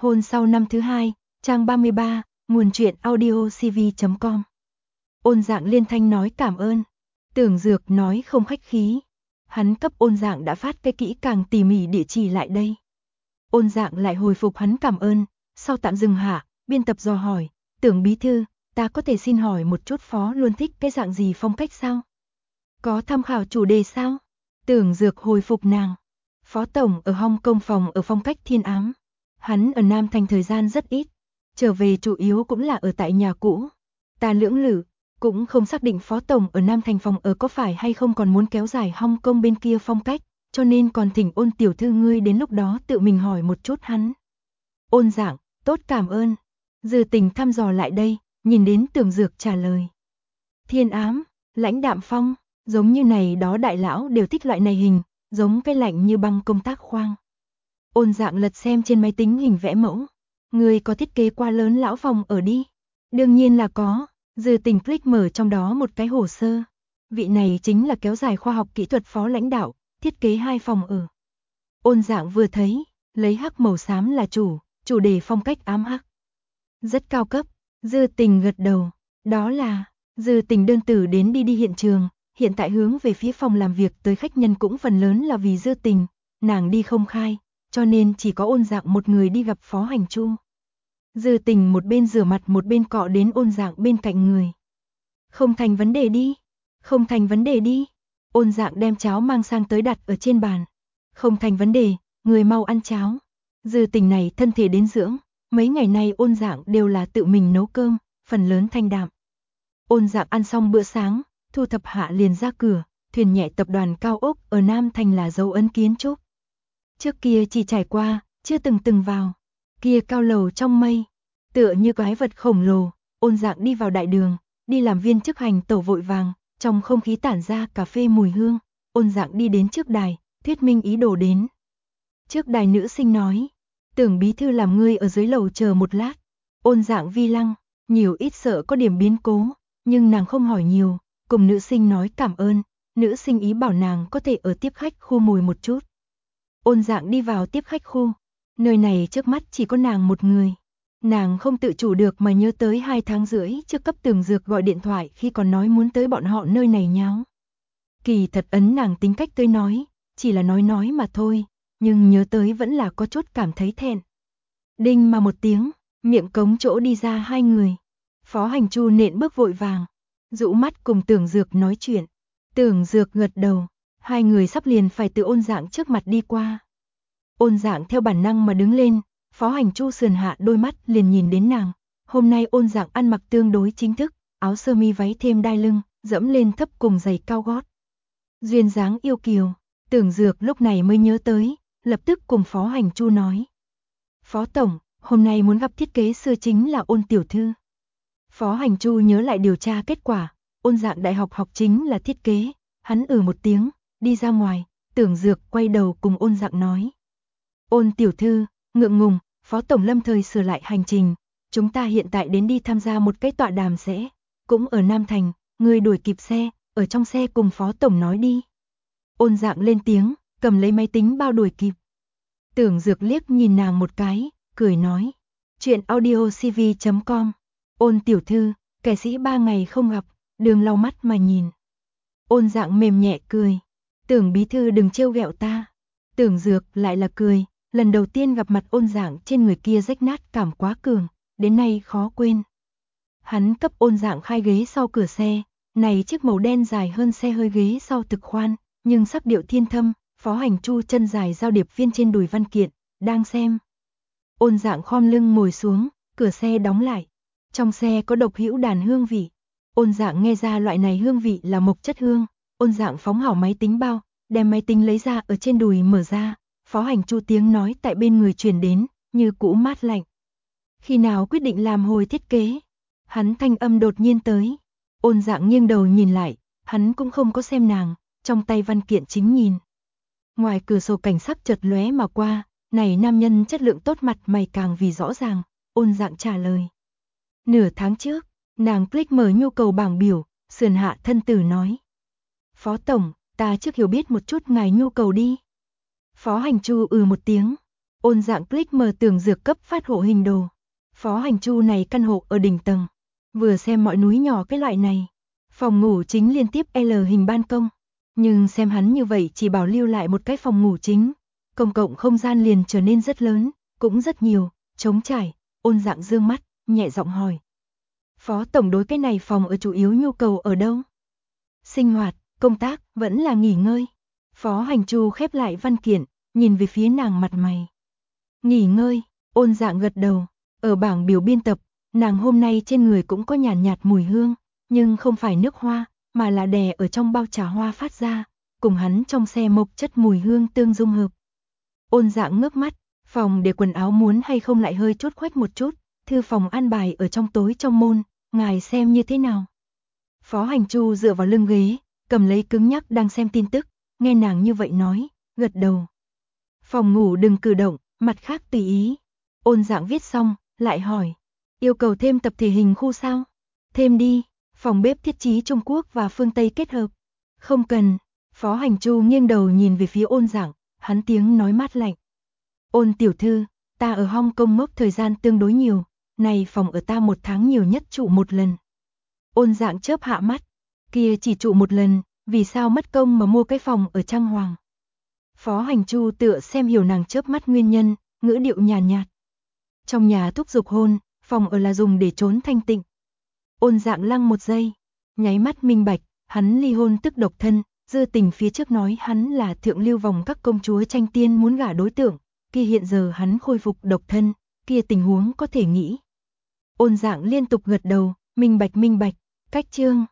Hôn sau năm thứ hai, trang 33, nguồn truyện audio cv.com. Ôn Dạng liên thanh nói cảm ơn. Tưởng Dược nói không khách khí. Hắn cấp Ôn Dạng đã phát cái kỹ càng tỉ mỉ địa chỉ lại đây. Ôn Dạng lại hồi phục hắn cảm ơn, sau tạm dừng hạ, biên tập dò hỏi, Tưởng bí thư, ta có thể xin hỏi một chút Phó luôn thích cái dạng gì phong cách sao? Có tham khảo chủ đề sao? Tưởng Dược hồi phục nàng. Phó Tổng ở Hong Kong phòng ở phong cách thiên ám. Hắn ở Nam Thành thời gian rất ít, trở về chủ yếu cũng là ở tại nhà cũ. Ta lưỡng lự, cũng không xác định Phó Tổng ở Nam Thành phòng ở có phải hay không còn muốn kéo dài Hong Kong bên kia phong cách, cho nên còn thỉnh Ôn tiểu thư ngươi đến lúc đó tự mình hỏi một chút hắn. Ôn Dạng, tốt cảm ơn. Dư Tình thăm dò lại đây, nhìn đến Tưởng Dược trả lời. Thiên ám, lãnh đạm phong, giống như này đó đại lão đều thích loại này hình, giống cái lạnh như băng công tác khoang. Ôn Dạng lật xem trên máy tính hình vẽ mẫu. Người có thiết kế qua lớn lão phòng ở đi. Đương nhiên là có. Dư Tình click mở trong đó một cái hồ sơ. Vị này chính là kéo dài khoa học kỹ thuật phó lãnh đạo, thiết kế 2 phòng ở. Ôn Dạng vừa thấy, lấy hắc màu xám là chủ đề phong cách ám hắc. Rất cao cấp. Dư Tình gật đầu. Đó là, Dư Tình đơn tử đến đi hiện trường, hiện tại hướng về phía phòng làm việc tới khách nhân cũng phần lớn là vì Dư Tình, nàng đi không khai, cho nên chỉ có Ôn Dạng một người đi gặp Phó Hành Chu. Dư Tình một bên rửa mặt một bên cọ đến Ôn Dạng bên cạnh người. Không thành vấn đề đi, không thành vấn đề đi. Ôn Dạng đem cháo mang sang tới đặt ở trên bàn. Không thành vấn đề, người mau ăn cháo. Dư Tình này thân thể đến dưỡng, mấy ngày nay Ôn Dạng đều là tự mình nấu cơm, phần lớn thanh đạm. Ôn Dạng ăn xong bữa sáng, thu thập hạ liền ra cửa, thuyền nhẹ tập đoàn cao ốc ở Nam Thành là dấu ấn kiến trúc. Trước kia chỉ trải qua, chưa từng vào. Kia cao lầu trong mây, tựa như quái vật khổng lồ. Ôn Dạng đi vào đại đường, đi làm viên chức hành tẩu vội vàng, trong không khí tản ra cà phê mùi hương. Ôn Dạng đi đến trước đài, thuyết minh ý đồ đến. Trước đài nữ sinh nói, Tưởng bí thư làm ngươi ở dưới lầu chờ một lát. Ôn Dạng vi lăng, nhiều ít sợ có điểm biến cố, nhưng nàng không hỏi nhiều, cùng nữ sinh nói cảm ơn. Nữ sinh ý bảo nàng có thể ở tiếp khách khu ngồi một chút. Ôn Dạng đi vào tiếp khách khu. Nơi này trước mắt chỉ có nàng một người. Nàng không tự chủ được mà nhớ tới 2 tháng rưỡi trước cấp Tưởng Dược gọi điện thoại khi còn nói muốn tới bọn họ nơi này nháo. Kỳ thật ấn nàng tính cách tới nói, chỉ là nói mà thôi, nhưng nhớ tới vẫn là có chút cảm thấy thẹn. Đinh mà một tiếng, miệng cống chỗ đi ra 2 người. Phó Hành Chu nện bước vội vàng, dụ mắt cùng Tưởng Dược nói chuyện. Tưởng Dược gật đầu, 2 người sắp liền phải từ Ôn Dạng trước mặt đi qua. Ôn Dạng theo bản năng mà đứng lên, Phó Hành Chu sườn hạ đôi mắt liền nhìn đến nàng. Hôm nay Ôn Dạng ăn mặc tương đối chính thức, áo sơ mi váy thêm đai lưng, dẫm lên thấp cùng giày cao gót. Duyên dáng yêu kiều, Tưởng Dược lúc này mới nhớ tới, lập tức cùng Phó Hành Chu nói. Phó Tổng, hôm nay muốn gặp thiết kế sư chính là Ôn tiểu thư. Phó Hành Chu nhớ lại điều tra kết quả, Ôn Dạng đại học học chính là thiết kế, hắn một tiếng, đi ra ngoài, Tưởng Dược quay đầu cùng Ôn Dạng nói. Ôn tiểu thư, ngượng ngùng, Phó Tổng lâm thời sửa lại hành trình, chúng ta hiện tại đến đi tham gia một cái tọa đàm sẽ, cũng ở Nam Thành, người đuổi kịp xe, ở trong xe cùng Phó Tổng nói đi. Ôn Dạng lên tiếng, cầm lấy máy tính bao đuổi kịp. Tưởng Dược liếc nhìn nàng một cái, cười nói. Chuyện audio cv.com. Ôn tiểu thư, kẻ sĩ 3 ngày không gặp, đường lau mắt mà nhìn. Ôn Dạng mềm nhẹ cười. Tưởng bí thư đừng trêu ghẹo ta. Tưởng Dược lại là cười. Lần đầu tiên gặp mặt Ôn Dạng trên người kia rách nát cảm quá cường, đến nay khó quên. Hắn cấp Ôn Dạng khai ghế sau cửa xe, này chiếc màu đen dài hơn xe hơi ghế sau thực khoan, nhưng sắc điệu thiên thâm. Phó Hành Chu chân dài giao điệp viên trên đùi văn kiện, đang xem. Ôn Dạng khom lưng ngồi xuống, cửa xe đóng lại. Trong xe có độc hữu đàn hương vị. Ôn Dạng nghe ra loại này hương vị là mộc chất hương. Ôn Dạng phóng hảo máy tính bao, đem máy tính lấy ra ở trên đùi mở ra. Phó Hành Chu tiếng nói tại bên người truyền đến, như cũ mát lạnh. Khi nào quyết định làm hồi thiết kế? Hắn thanh âm đột nhiên tới. Ôn Dạng nghiêng đầu nhìn lại, hắn cũng không có xem nàng, trong tay văn kiện chính nhìn. Ngoài cửa sổ cảnh sắc chợt lóe mà qua, này nam nhân chất lượng tốt mặt mày càng vì rõ ràng. Ôn Dạng trả lời. Nửa tháng trước, nàng click mở nhu cầu bảng biểu, sườn hạ thân tử nói. Phó Tổng, ta trước hiểu biết một chút ngài nhu cầu đi. Phó Hành Chu một tiếng. Ôn Dạng click mở Tưởng Dược cấp phát hộ hình đồ. Phó Hành Chu này căn hộ ở đỉnh tầng. Vừa xem mọi núi nhỏ cái loại này. Phòng ngủ chính liên tiếp L hình ban công. Nhưng xem hắn như vậy chỉ bảo lưu lại một cái phòng ngủ chính. Công cộng không gian liền trở nên rất lớn, cũng rất nhiều, trống trải. Ôn Dạng dương mắt, nhẹ giọng hỏi. Phó tổng đối cái này phòng ở chủ yếu nhu cầu ở đâu? Sinh hoạt, công tác, vẫn là nghỉ ngơi. Phó Hành Chu khép lại văn kiện, nhìn về phía nàng mặt mày. Nghỉ ngơi, Ôn Dạng gật đầu. Ở bảng biểu biên tập, nàng hôm nay trên người cũng có nhàn nhạt mùi hương, nhưng không phải nước hoa, mà là đè ở trong bao trà hoa phát ra, cùng hắn trong xe mộc chất mùi hương tương dung hợp. Ôn Dạng ngước mắt, phòng để quần áo muốn hay không lại hơi chút khoách một chút, thư phòng an bài ở trong tối trong môn, ngài xem như thế nào. Phó Hành Chu dựa vào lưng ghế, cầm lấy cứng nhắc đang xem tin tức, nghe nàng như vậy nói, gật đầu. Phòng ngủ đừng cử động, mặt khác tùy ý. Ôn Dạng viết xong, lại hỏi, yêu cầu thêm tập thể hình khu sao? Thêm đi, phòng bếp thiết trí Trung Quốc và phương Tây kết hợp. Không cần. Phó Hành Chu nghiêng đầu nhìn về phía Ôn Dạng, hắn tiếng nói mát lạnh. Ôn tiểu thư, ta ở Hong Kong ngốc thời gian tương đối nhiều, này phòng ở ta một tháng nhiều nhất trụ một lần. Ôn Dạng chớp hạ mắt, kia chỉ trụ một lần, vì sao mất công mà mua cái phòng ở Trang Hoàng? Phó Hành Chu tựa xem hiểu nàng chớp mắt nguyên nhân, ngữ điệu nhàn nhạt. Trong nhà thúc giục hôn, phòng ở là dùng để trốn thanh tịnh. Ôn Dạng lăng một giây, nháy mắt minh bạch, hắn ly hôn tức độc thân, dư tình phía trước nói hắn là thượng lưu vòng các công chúa tranh tiên muốn gả đối tượng, kia hiện giờ hắn khôi phục độc thân, kia tình huống có thể nghĩ. Ôn Dạng liên tục gật đầu, minh bạch, cách chương.